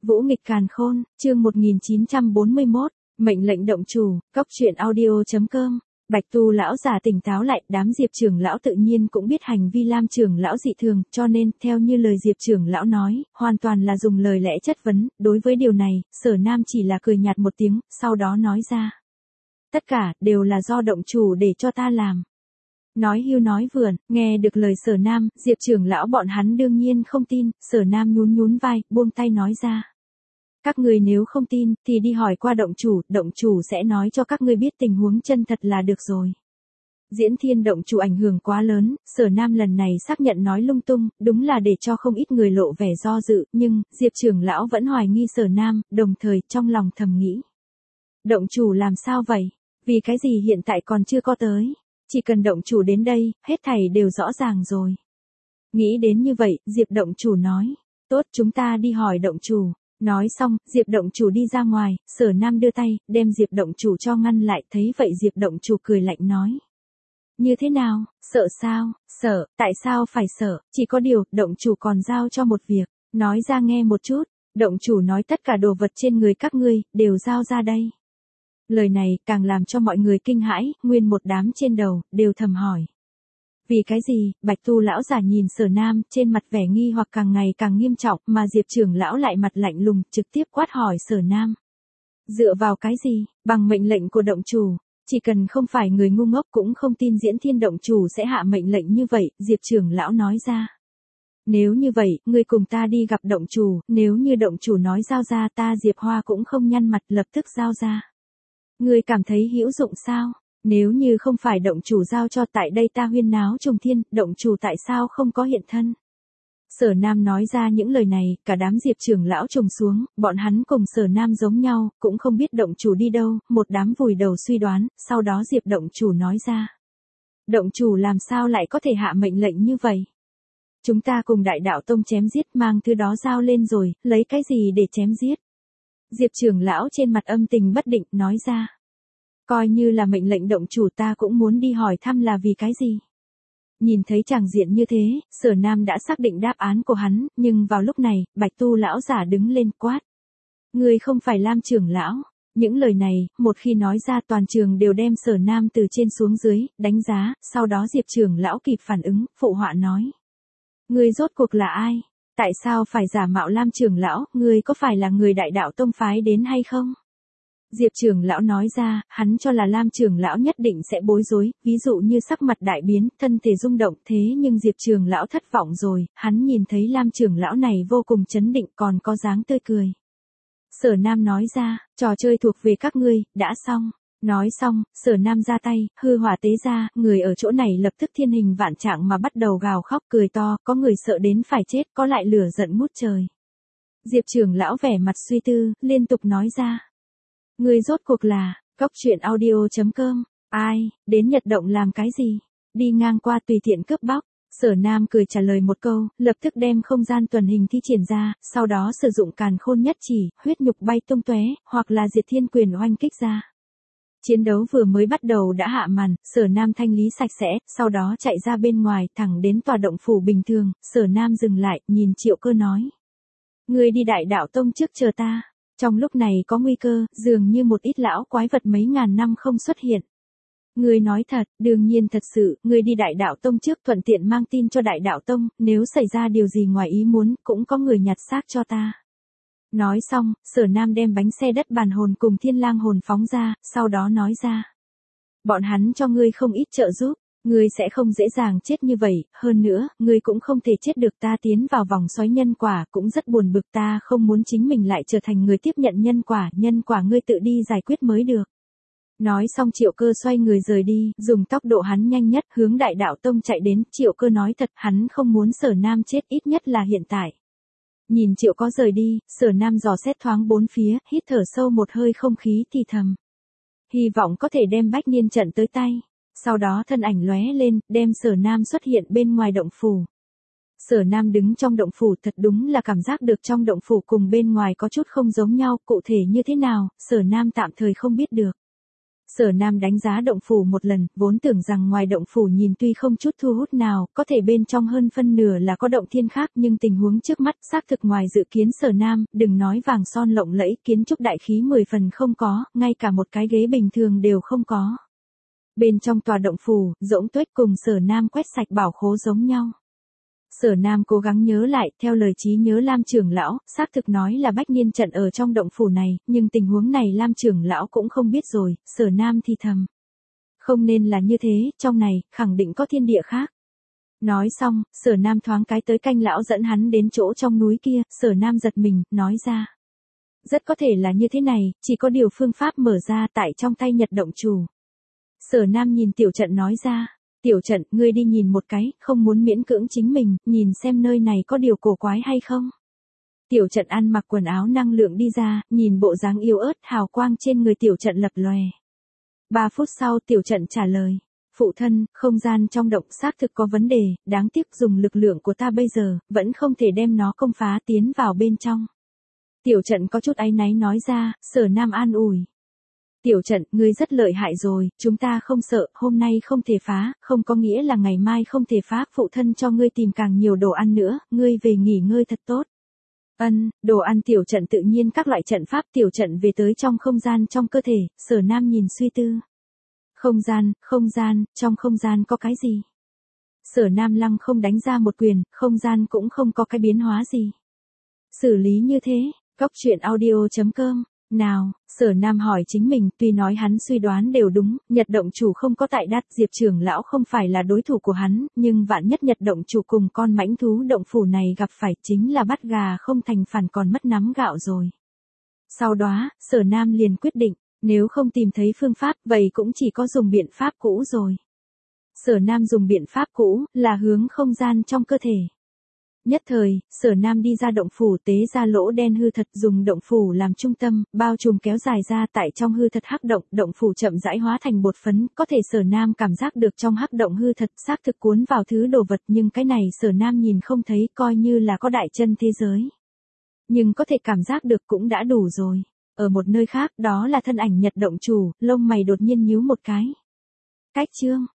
Vũ nghịch càn khôn, chương 1941, mệnh lệnh động chủ, cóc truyện audio.com. Bạch Tu lão già tỉnh táo lại, đám Diệp trưởng lão tự nhiên cũng biết hành vi Lam trưởng lão dị thường, cho nên, theo như lời Diệp trưởng lão nói, hoàn toàn là dùng lời lẽ chất vấn, đối với điều này, Sở Nam chỉ là cười nhạt một tiếng, sau đó nói ra. Tất cả, đều là do động chủ để cho ta làm. Nói hưu nói vượn, nghe được lời Sở Nam, Diệp trưởng lão bọn hắn đương nhiên không tin, Sở Nam nhún nhún vai, buông tay nói ra. Các người nếu không tin, thì đi hỏi qua động chủ sẽ nói cho các ngươi biết tình huống chân thật là được rồi. Diễn Thiên động chủ ảnh hưởng quá lớn, Sở Nam lần này xác nhận nói lung tung, đúng là để cho không ít người lộ vẻ do dự, nhưng, Diệp trưởng lão vẫn hoài nghi Sở Nam, đồng thời trong lòng thầm nghĩ. Động chủ làm sao vậy? Vì cái gì hiện tại còn chưa có tới? Chỉ cần động chủ đến đây, hết thảy đều rõ ràng rồi. Nghĩ đến như vậy, Diệp động chủ nói. Tốt, chúng ta đi hỏi động chủ. Nói xong, Diệp động chủ đi ra ngoài, Sở Nam đưa tay, đem Diệp động chủ cho ngăn lại, thấy vậy Diệp động chủ cười lạnh nói. Như thế nào, sợ sao, sợ, tại sao phải sợ, chỉ có điều, động chủ còn giao cho một việc, nói ra nghe một chút, động chủ nói tất cả đồ vật trên người các ngươi, đều giao ra đây. Lời này, càng làm cho mọi người kinh hãi, nguyên một đám trên đầu, đều thầm hỏi. Vì cái gì, Bạch Tu lão giả nhìn Sở Nam, trên mặt vẻ nghi hoặc càng ngày càng nghiêm trọng, mà Diệp trưởng lão lại mặt lạnh lùng, trực tiếp quát hỏi Sở Nam. Dựa vào cái gì, bằng mệnh lệnh của động chủ, chỉ cần không phải người ngu ngốc cũng không tin Diễn Thiên động chủ sẽ hạ mệnh lệnh như vậy, Diệp trưởng lão nói ra. Nếu như vậy, ngươi cùng ta đi gặp động chủ, nếu như động chủ nói giao ra ta Diệp Hoa cũng không nhăn mặt lập tức giao ra. Ngươi cảm thấy hữu dụng sao? Nếu như không phải động chủ giao cho tại đây ta huyên náo trùng thiên, động chủ tại sao không có hiện thân? Sở Nam nói ra những lời này, cả đám Diệp trưởng lão trùng xuống, bọn hắn cùng Sở Nam giống nhau, cũng không biết động chủ đi đâu, một đám vùi đầu suy đoán, sau đó Diệp động chủ nói ra. Động chủ làm sao lại có thể hạ mệnh lệnh như vậy? Chúng ta cùng Đại Đạo Tông chém giết mang thứ đó giao lên rồi, lấy cái gì để chém giết? Diệp trưởng lão trên mặt âm tình bất định, nói ra. Coi như là mệnh lệnh động chủ ta cũng muốn đi hỏi thăm là vì cái gì. Nhìn thấy tràng diện như thế, Sở Nam đã xác định đáp án của hắn, nhưng vào lúc này, Bạch Tu lão giả đứng lên quát. Ngươi không phải Lam trưởng lão. Những lời này, một khi nói ra toàn trường đều đem Sở Nam từ trên xuống dưới, đánh giá, sau đó Diệp trưởng lão kịp phản ứng, phụ họa nói. Ngươi rốt cuộc là ai? Tại sao phải giả mạo Lam trưởng lão, ngươi có phải là người Đại Đạo Tông phái đến hay không? Diệp trưởng lão nói ra, hắn cho là Lam trưởng lão nhất định sẽ bối rối, ví dụ như sắc mặt đại biến, thân thể rung động, thế nhưng Diệp trưởng lão thất vọng rồi, hắn nhìn thấy Lam trưởng lão này vô cùng chấn định còn có dáng tươi cười. Sở Nam nói ra, trò chơi thuộc về các ngươi, đã xong. Nói xong, Sở Nam ra tay, hư hỏa tế ra, người ở chỗ này lập tức thiên hình vạn trạng mà bắt đầu gào khóc cười to, có người sợ đến phải chết, có lại lửa giận ngút trời. Diệp trưởng lão vẻ mặt suy tư, liên tục nói ra. Người rốt cuộc là, cóc truyện audio.com, ai, đến Nhật Động làm cái gì? Đi ngang qua tùy tiện cướp bóc. Sở Nam cười trả lời một câu, lập tức đem không gian tuần hình thi triển ra, sau đó sử dụng càn khôn nhất chỉ, huyết nhục bay tung tóe, hoặc là diệt thiên quyền oanh kích ra. Chiến đấu vừa mới bắt đầu đã hạ màn, Sở Nam thanh lý sạch sẽ, sau đó chạy ra bên ngoài, thẳng đến tòa động phủ bình thường, Sở Nam dừng lại, nhìn Triệu Cơ nói. Ngươi đi Đại Đạo Tông trước chờ ta. Trong lúc này có nguy cơ, dường như một ít lão quái vật mấy ngàn năm không xuất hiện. Ngươi nói thật, đương nhiên thật sự, ngươi đi Đại Đạo Tông trước thuận tiện mang tin cho Đại Đạo Tông, nếu xảy ra điều gì ngoài ý muốn, cũng có người nhặt xác cho ta. Nói xong, Sở Nam đem bánh xe đất bàn hồn cùng thiên lang hồn phóng ra, sau đó nói ra. Bọn hắn cho ngươi không ít trợ giúp, ngươi sẽ không dễ dàng chết như vậy, hơn nữa, ngươi cũng không thể chết được ta tiến vào vòng xoáy nhân quả, cũng rất buồn bực ta không muốn chính mình lại trở thành người tiếp nhận nhân quả ngươi tự đi giải quyết mới được. Nói xong Triệu Cơ xoay người rời đi, dùng tốc độ hắn nhanh nhất hướng Đại Đạo Tông chạy đến, Triệu Cơ nói thật, hắn không muốn Sở Nam chết ít nhất là hiện tại. Nhìn Triệu Có rời đi, Sở Nam dò xét thoáng bốn phía, hít thở sâu một hơi không khí thì thầm. Hy vọng có thể đem Bách Niên trận tới tay. Sau đó thân ảnh lóe lên, đem Sở Nam xuất hiện bên ngoài động phủ. Sở Nam đứng trong động phủ thật đúng là cảm giác được trong động phủ cùng bên ngoài có chút không giống nhau, cụ thể như thế nào, Sở Nam tạm thời không biết được. Sở Nam đánh giá động phủ một lần, vốn tưởng rằng ngoài động phủ nhìn tuy không chút thu hút nào, có thể bên trong hơn phân nửa là có động thiên khác, nhưng tình huống trước mắt xác thực ngoài dự kiến Sở Nam, đừng nói vàng son lộng lẫy, kiến trúc đại khí 10 phần không có, ngay cả một cái ghế bình thường đều không có. Bên trong tòa động phủ, Dỗng Tuết cùng Sở Nam quét sạch bảo khố giống nhau. Sở Nam cố gắng nhớ lại, theo lời trí nhớ Lam trưởng lão, xác thực nói là Bách Niên trận ở trong động phủ này, nhưng tình huống này Lam trưởng lão cũng không biết rồi, Sở Nam thì thầm. Không nên là như thế, trong này, khẳng định có thiên địa khác. Nói xong, Sở Nam thoáng cái tới canh lão dẫn hắn đến chỗ trong núi kia, Sở Nam giật mình, nói ra. Rất có thể là như thế này, chỉ có điều phương pháp mở ra tại trong tay Nhật động chủ. Sở Nam nhìn Tiểu Trận nói ra. Tiểu Trận, ngươi đi nhìn một cái, không muốn miễn cưỡng chính mình, nhìn xem nơi này có điều cổ quái hay không. Tiểu Trận ăn mặc quần áo năng lượng đi ra, nhìn bộ dáng yếu ớt, hào quang trên người Tiểu Trận lập lòe. 3 phút sau Tiểu Trận trả lời. Phụ thân, không gian trong động xác thực có vấn đề, đáng tiếc dùng lực lượng của ta bây giờ, vẫn không thể đem nó công phá tiến vào bên trong. Tiểu Trận có chút áy náy nói ra, Sở Nam an ủi. Tiểu Trận, ngươi rất lợi hại rồi, chúng ta không sợ, hôm nay không thể phá, không có nghĩa là ngày mai không thể phá, phụ thân cho ngươi tìm càng nhiều đồ ăn nữa, ngươi về nghỉ ngơi thật tốt. Đồ ăn. Tiểu Trận tự nhiên các loại trận pháp. Tiểu Trận về tới trong không gian trong cơ thể, Sở Nam nhìn suy tư. Không gian, trong không gian có cái gì? Sở Nam lăng không đánh ra một quyền, không gian cũng không có cái biến hóa gì. Xử lý như thế, goctruyện.audio.com. Nào, Sở Nam hỏi chính mình, tuy nói hắn suy đoán đều đúng, Nhật động chủ không có tại đắt, Diệp trưởng lão không phải là đối thủ của hắn, nhưng vạn nhất Nhật động chủ cùng con mãnh thú động phủ này gặp phải chính là bắt gà không thành phản còn mất nắm gạo rồi. Sau đó, Sở Nam liền quyết định, nếu không tìm thấy phương pháp, vậy cũng chỉ có dùng biện pháp cũ rồi. Sở Nam dùng biện pháp cũ, là hướng không gian trong cơ thể. Nhất thời, Sở Nam đi ra động phủ tế ra lỗ đen hư thật dùng động phủ làm trung tâm, bao trùm kéo dài ra tại trong hư thật hắc động, động phủ chậm rãi hóa thành bột phấn, có thể Sở Nam cảm giác được trong hắc động hư thật xác thực cuốn vào thứ đồ vật nhưng cái này Sở Nam nhìn không thấy coi như là có đại chân thế giới. Nhưng có thể cảm giác được cũng đã đủ rồi. Ở một nơi khác đó là thân ảnh Nhật động chủ, lông mày đột nhiên nhíu một cái. Cách chương.